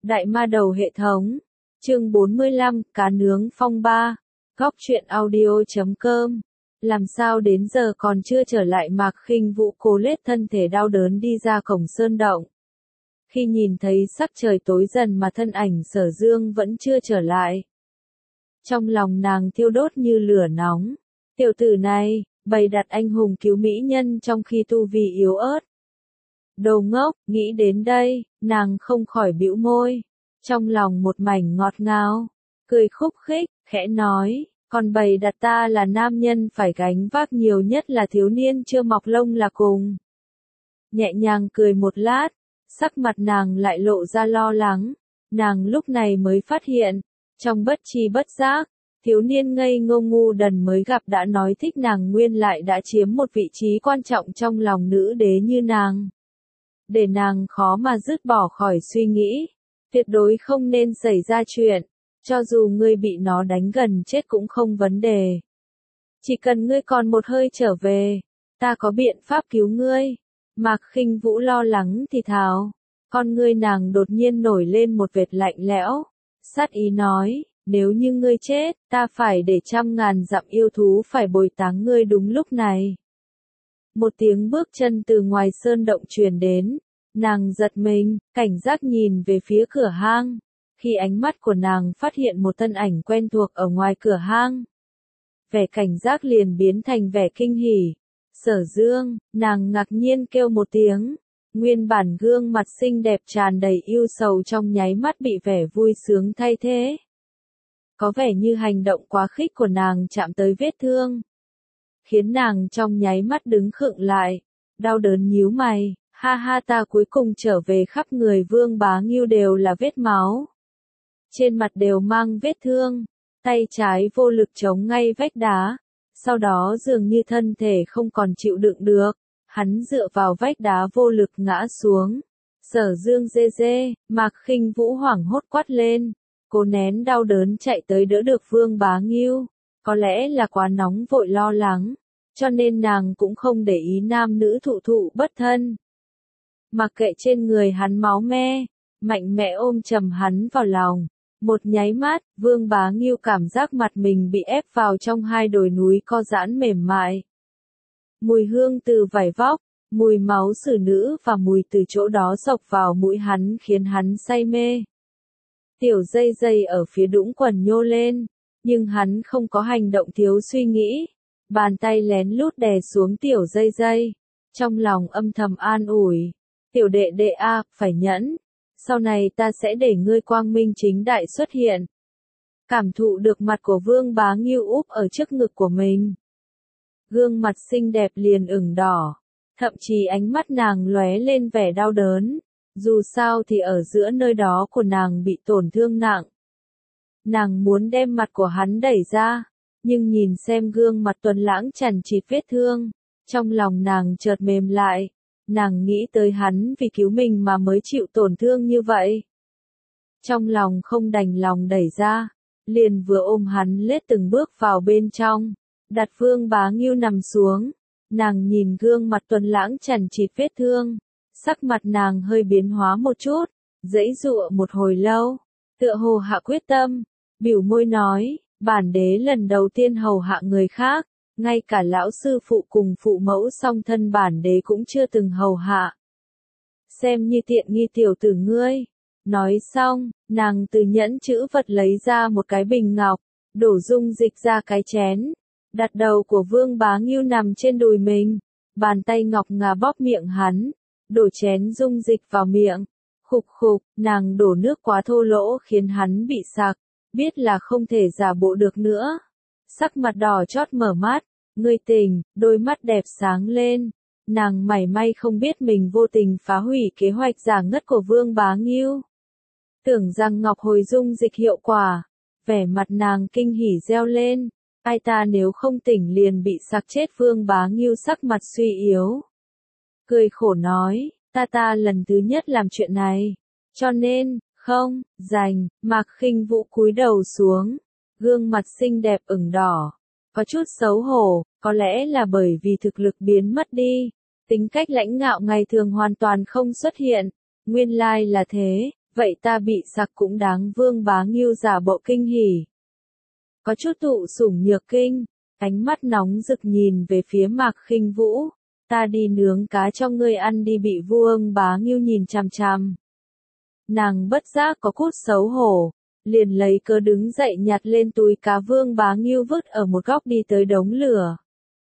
Đại ma đầu hệ thống. Chương 45, cá nướng phong ba. Góc truyện audio.com. Làm sao đến giờ còn chưa trở lại Mạc Khinh Vũ cố lết thân thể đau đớn đi ra cổng sơn động. Khi nhìn thấy sắc trời tối dần mà thân ảnh Sở Dương vẫn chưa trở lại. Trong lòng nàng thiêu đốt như lửa nóng. Tiểu tử này, bày đặt anh hùng cứu mỹ nhân trong khi tu vi yếu ớt. Đồ ngốc, nghĩ đến đây, nàng không khỏi bĩu môi. Trong lòng một mảnh ngọt ngào, cười khúc khích, khẽ nói, còn bày đặt ta là nam nhân phải gánh vác nhiều nhất là thiếu niên chưa mọc lông là cùng. Nhẹ nhàng cười một lát, sắc mặt nàng lại lộ ra lo lắng, nàng lúc này mới phát hiện, trong bất tri bất giác, thiếu niên ngây ngô ngu đần mới gặp đã nói thích nàng nguyên lại đã chiếm một vị trí quan trọng trong lòng nữ đế như nàng. Để nàng khó mà dứt bỏ khỏi suy nghĩ, tuyệt đối không nên xảy ra chuyện, cho dù ngươi bị nó đánh gần chết cũng không vấn đề. Chỉ cần ngươi còn một hơi trở về, ta có biện pháp cứu ngươi. Mạc Khinh Vũ lo lắng thì thào, con ngươi nàng đột nhiên nổi lên một vệt lạnh lẽo, sát ý nói, nếu như ngươi chết, ta phải để 100.000 dặm yêu thú phải bồi táng ngươi đúng lúc này. Một tiếng bước chân từ ngoài sơn động truyền đến, nàng giật mình, cảnh giác nhìn về phía cửa hang. Khi ánh mắt của nàng phát hiện một thân ảnh quen thuộc ở ngoài cửa hang, vẻ cảnh giác liền biến thành vẻ kinh hỉ. Sở Dương, nàng ngạc nhiên kêu một tiếng, nguyên bản gương mặt xinh đẹp tràn đầy yêu sầu trong nháy mắt bị vẻ vui sướng thay thế. Có vẻ như hành động quá khích của nàng chạm tới vết thương, khiến nàng trong nháy mắt đứng khựng lại, đau đớn nhíu mày, ha ha, ta cuối cùng trở về, khắp người Vương Bá Ngưu đều là vết máu. Trên mặt đều mang vết thương, tay trái vô lực chống ngay vách đá, sau đó dường như thân thể không còn chịu đựng được, hắn dựa vào vách đá vô lực ngã xuống. Sở Dương dê dê, Mạc Khinh Vũ hoảng hốt quát lên, cố nén đau đớn chạy tới đỡ được Vương Bá Ngưu, có lẽ là quá nóng vội lo lắng, cho nên nàng cũng không để ý nam nữ thụ thụ bất thân. Mặc kệ trên người hắn máu me, mạnh mẽ ôm chầm hắn vào lòng. Một nháy mắt, Vương Bá Ngưu cảm giác mặt mình bị ép vào trong hai đồi núi co giãn mềm mại. Mùi hương từ vải vóc, mùi máu xử nữ và mùi từ chỗ đó xộc vào mũi hắn khiến hắn say mê. Tiểu dây dây ở phía đũng quần nhô lên, nhưng hắn không có hành động thiếu suy nghĩ. Bàn tay lén lút đè xuống tiểu dây dây, trong lòng âm thầm an ủi. Tiểu đệ đệ a, phải nhẫn. Sau này ta sẽ để ngươi quang minh chính đại xuất hiện. Cảm thụ được mặt của Vương Bá Ngưu úp ở trước ngực của mình. Gương mặt xinh đẹp liền ửng đỏ. Thậm chí ánh mắt nàng lóe lên vẻ đau đớn. Dù sao thì ở giữa nơi đó của nàng bị tổn thương nặng. Nàng muốn đem mặt của hắn đẩy ra. Nhưng nhìn xem gương mặt tuấn lãng chằn chịt vết thương. Trong lòng nàng chợt mềm lại. Nàng nghĩ tới hắn vì cứu mình mà mới chịu tổn thương như vậy. Trong lòng không đành lòng đẩy ra, liền vừa ôm hắn lết từng bước vào bên trong, đặt Vương Bá Ngưu nằm xuống. Nàng nhìn gương mặt tuấn lãng chằn chịt vết thương, sắc mặt nàng hơi biến hóa một chút, giãy giụa một hồi lâu, tựa hồ hạ quyết tâm, bĩu môi nói, bản đế lần đầu tiên hầu hạ người khác. Ngay cả lão sư phụ cùng phụ mẫu song thân bản đế cũng chưa từng hầu hạ. Xem như tiện nghi tiểu tử ngươi. Nói xong, nàng từ nhẫn chữ vật lấy ra một cái bình ngọc, đổ dung dịch ra cái chén. Đặt đầu của Vương Bá Ngưu nằm trên đùi mình, bàn tay ngọc ngà bóp miệng hắn, đổ chén dung dịch vào miệng. Khục khục, nàng đổ nước quá thô lỗ khiến hắn bị sặc, biết là không thể giả bộ được nữa. Sắc mặt đỏ chót mở mắt, ngươi tỉnh, đôi mắt đẹp sáng lên, nàng mảy may không biết mình vô tình phá hủy kế hoạch giả ngất của Vương Bá Ngưu. Tưởng rằng ngọc hồi dung dịch hiệu quả, vẻ mặt nàng kinh hỉ reo lên, ai ta nếu không tỉnh liền bị sặc chết. Vương Bá Ngưu sắc mặt suy yếu, cười khổ nói, ta lần thứ nhất làm chuyện này, cho nên, không, dành. Mạc Khinh Vũ cúi đầu xuống, gương mặt xinh đẹp ửng đỏ, có chút xấu hổ, có lẽ là bởi vì thực lực biến mất đi, tính cách lãnh ngạo ngày thường hoàn toàn không xuất hiện, nguyên lai là thế, Vậy ta bị sặc cũng đáng. Vương Bá Ngưu giả bộ kinh hỉ. Có chút thụ sủng nhược kinh, ánh mắt nóng rực nhìn về phía Mạc Khinh Vũ. Ta đi nướng cá cho ngươi ăn đi. Bị Vương Bá Ngưu nhìn chằm chằm. Nàng bất giác có chút xấu hổ, liền lấy cớ đứng dậy nhặt lên túi cá Vương Bá Ngưu vứt ở một góc đi tới đống lửa.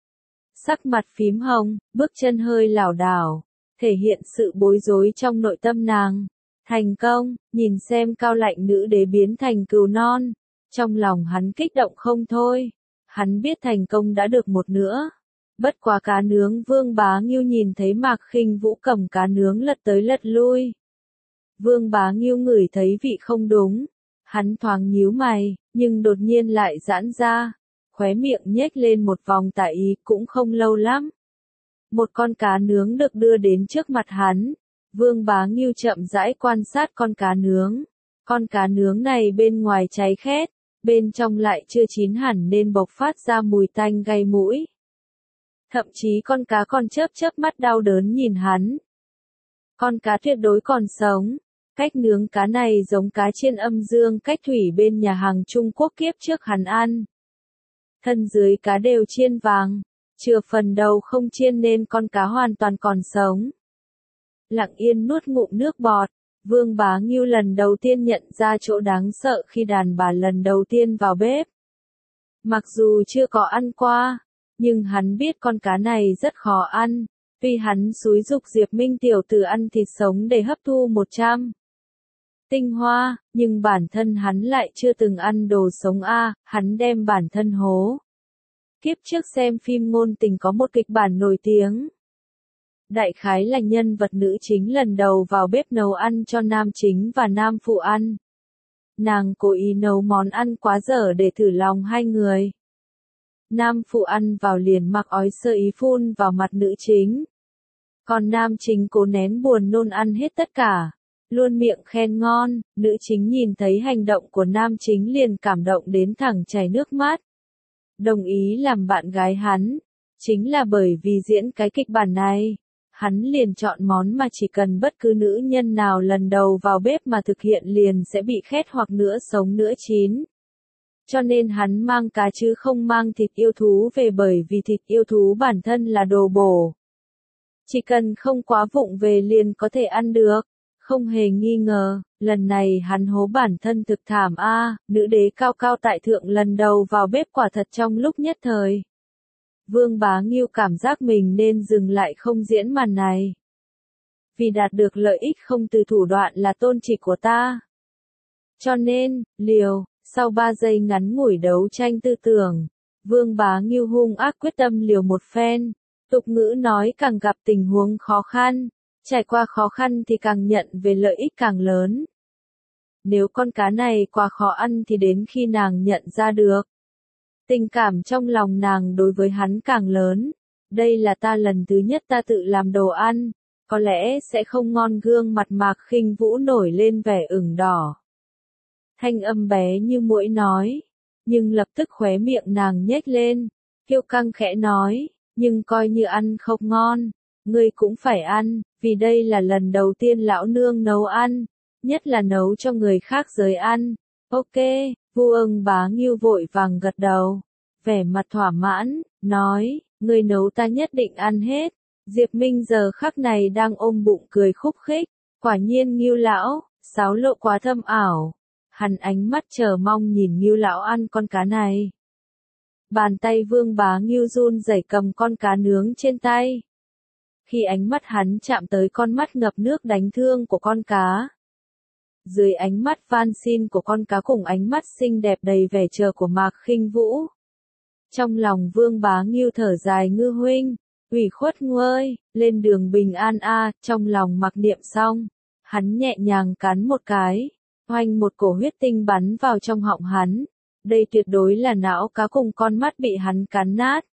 Sắc mặt phím hồng, bước chân hơi lảo đảo, thể hiện sự bối rối trong nội tâm nàng. Thành công, nhìn xem cao lạnh nữ đế biến thành cừu non. Trong lòng hắn kích động không thôi. Hắn biết thành công đã được một nửa. Bất quá cá nướng Vương Bá Ngưu nhìn thấy Mạc Khinh Vũ cầm cá nướng lật tới lật lui. Vương Bá Ngưu ngửi thấy vị không đúng. Hắn thoáng nhíu mày, nhưng đột nhiên lại giãn ra. Khóe miệng nhếch lên một vòng tà ý. Cũng không lâu lắm. Một con cá nướng được đưa đến trước mặt hắn. Vương Bá Ngưu chậm rãi quan sát con cá nướng. Con cá nướng này bên ngoài cháy khét, bên trong lại chưa chín hẳn nên bộc phát ra mùi tanh gây mũi. Thậm chí con cá còn chớp chớp mắt đau đớn nhìn hắn. Con cá tuyệt đối còn sống. Cách nướng cá này giống cá chiên âm dương cách thủy bên nhà hàng Trung Quốc kiếp trước hắn ăn. Thân dưới cá đều chiên vàng, chừa phần đầu không chiên nên con cá hoàn toàn còn sống. Lặng yên nuốt ngụm nước bọt, Vương Bá Ngưu lần đầu tiên nhận ra chỗ đáng sợ khi đàn bà lần đầu tiên vào bếp. Mặc dù chưa có ăn qua, nhưng hắn biết con cá này rất khó ăn, vì hắn xúi giục Diệp Minh tiểu tử ăn thịt sống để hấp thu 100 tinh hoa, nhưng bản thân hắn lại chưa từng ăn đồ sống hắn đem bản thân hố. Kiếp trước xem phim ngôn tình có một kịch bản nổi tiếng. Đại khái là nhân vật nữ chính lần đầu vào bếp nấu ăn cho nam chính và nam phụ ăn. Nàng cố ý nấu món ăn quá dở để thử lòng hai người. Nam phụ ăn vào liền mặc ói sơ ý phun vào mặt nữ chính. Còn nam chính cố nén buồn nôn ăn hết tất cả. Luôn miệng khen ngon, nữ chính nhìn thấy hành động của nam chính liền cảm động đến thẳng chảy nước mắt. Đồng ý làm bạn gái hắn. Chính là bởi vì diễn cái kịch bản này. Hắn liền chọn món mà chỉ cần bất cứ nữ nhân nào lần đầu vào bếp mà thực hiện liền sẽ bị khét hoặc nửa sống nửa chín. Cho nên hắn mang cá chứ không mang thịt yêu thú về bởi vì thịt yêu thú bản thân là đồ bổ. Chỉ cần không quá vụng về liền có thể ăn được. Không hề nghi ngờ, lần này hắn hố bản thân thực thảm nữ đế cao cao tại thượng lần đầu vào bếp quả thật trong lúc nhất thời. Vương Bá Ngưu cảm giác mình nên dừng lại không diễn màn này. Vì đạt được lợi ích không từ thủ đoạn là tôn chỉ của ta. Cho nên, liều, sau 3 giây ngắn ngủi đấu tranh tư tưởng, Vương Bá Ngưu hung ác quyết tâm liều một phen. Tục ngữ nói càng gặp tình huống khó khăn, trải qua khó khăn thì càng nhận về lợi ích càng lớn. Nếu con cá này quá khó ăn thì đến khi nàng nhận ra được. Tình cảm trong lòng nàng đối với hắn càng lớn. Đây là ta lần thứ nhất ta tự làm đồ ăn. Có lẽ sẽ không ngon. Gương mặt Mạc Khinh Vũ nổi lên vẻ ửng đỏ. Thanh âm bé như muỗi nói. Nhưng lập tức khóe miệng nàng nhếch lên. Kiêu căng khẽ nói. Nhưng coi như ăn không ngon. Ngươi cũng phải ăn. Vì đây là lần đầu tiên lão nương nấu ăn. Nhất là nấu cho người khác giới ăn. Ok. Vương Bá Ngưu vội vàng gật đầu, vẻ mặt thỏa mãn, nói, người nấu ta nhất định ăn hết. Diệp Minh giờ khắc này đang ôm bụng cười khúc khích, quả nhiên Ngưu lão, sáo lộ quá thâm ảo. Hắn ánh mắt chờ mong nhìn Ngưu lão ăn con cá này. Bàn tay Vương Bá Ngưu run rẩy cầm con cá nướng trên tay. Khi ánh mắt hắn chạm tới con mắt ngập nước đánh thương của con cá. Dưới ánh mắt van xin của con cá cùng ánh mắt xinh đẹp đầy vẻ chờ của Mạc Khinh Vũ. Trong lòng Vương Bá Ngưu thở dài Ngư huynh, ủy khuất nguôi, lên đường bình an trong lòng mặc niệm xong. Hắn nhẹ nhàng cắn một cái, oanh một cổ huyết tinh bắn vào trong họng hắn. Đây tuyệt đối là não cá cùng con mắt bị hắn cắn nát.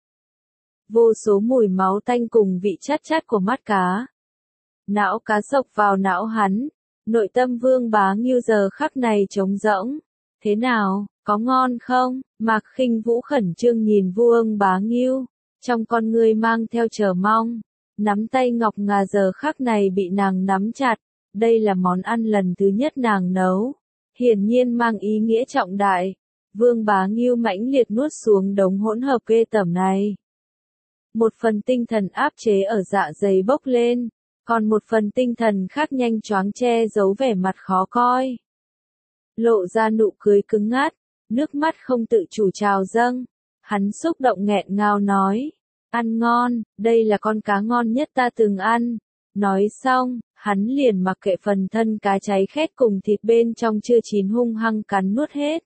Vô số mùi máu tanh cùng vị chát chát của mắt cá. Não cá sộc vào não hắn. Nội tâm Vương Bá Ngưu giờ khắc này trống rỗng. Thế nào, có ngon không? Mạc Khinh Vũ khẩn trương nhìn Vương Bá Ngưu, trong con ngươi mang theo chờ mong. Nắm tay ngọc ngà giờ khắc này bị nàng nắm chặt, Đây là món ăn lần thứ nhất nàng nấu, hiển nhiên mang ý nghĩa trọng đại. Vương Bá Ngưu mãnh liệt nuốt xuống đống hỗn hợp ghê tởm này. Một phần tinh thần áp chế ở dạ dày bốc lên, còn một phần tinh thần khác nhanh choáng che giấu vẻ mặt khó coi. Lộ ra nụ cười cứng ngắt, nước mắt không tự chủ trào dâng. Hắn xúc động nghẹn ngào nói, ăn ngon, đây là con cá ngon nhất ta từng ăn. Nói xong, hắn liền mặc kệ phần thân cá cháy khét cùng thịt bên trong chưa chín hung hăng cắn nuốt hết.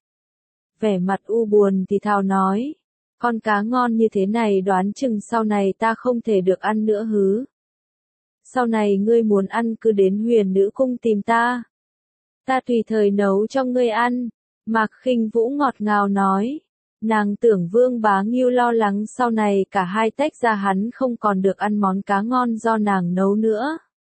Vẻ mặt u buồn thì thào nói, con cá ngon như thế này đoán chừng sau này ta không thể được ăn nữa hứ. Sau này ngươi muốn ăn cứ đến Huyền Nữ Cung tìm ta. Ta tùy thời nấu cho ngươi ăn. Mạc Khinh Vũ ngọt ngào nói. Nàng tưởng Vương Bá Ngưu lo lắng sau này cả hai tách ra hắn không còn được ăn món cá ngon do nàng nấu nữa.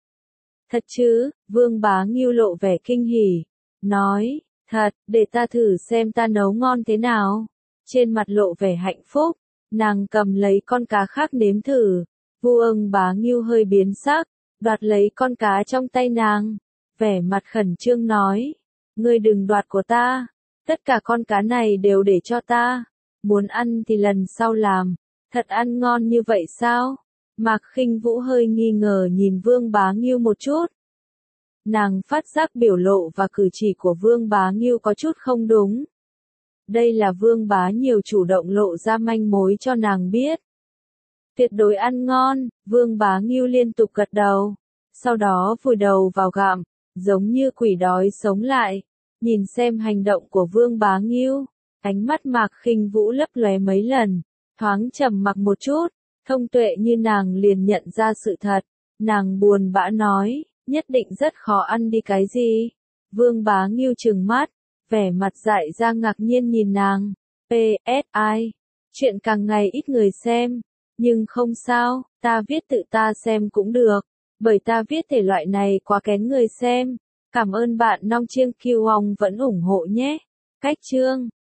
Thật chứ, Vương Bá Ngưu lộ vẻ kinh hỉ. Nói, thật, để ta thử xem ta nấu ngon thế nào. Trên mặt lộ vẻ hạnh phúc, nàng cầm lấy con cá khác nếm thử. Vương Bá Ngưu hơi biến sắc, đoạt lấy con cá trong tay nàng. Vẻ mặt khẩn trương nói, ngươi đừng đoạt của ta. Tất cả con cá này đều để cho ta. Muốn ăn thì lần sau làm. Thật ăn ngon như vậy sao? Mạc Khinh Vũ hơi nghi ngờ nhìn Vương Bá Ngưu một chút. Nàng phát giác biểu lộ và cử chỉ của Vương Bá Ngưu có chút không đúng. Đây là Vương Bá nhiều chủ động lộ ra manh mối cho nàng biết. Tuyệt đối ăn ngon, Vương Bá Ngưu liên tục gật đầu. Sau đó vùi đầu vào gặm, giống như quỷ đói sống lại. Nhìn xem hành động của Vương Bá Ngưu, ánh mắt Mạc Khinh Vũ lấp lóe mấy lần, thoáng trầm mặc một chút, thông tuệ như nàng liền nhận ra sự thật. Nàng buồn bã nói, nhất định rất khó ăn đi cái gì. Vương Bá Ngưu trừng mắt, vẻ mặt dại ra ngạc nhiên nhìn nàng. P.S.I. Chuyện càng ngày ít người xem, nhưng không sao, ta viết tự ta xem cũng được, bởi ta viết thể loại này quá kén người xem. Cảm ơn bạn Nong Chiêng Kiêu Ong vẫn ủng hộ nhé. Cách chương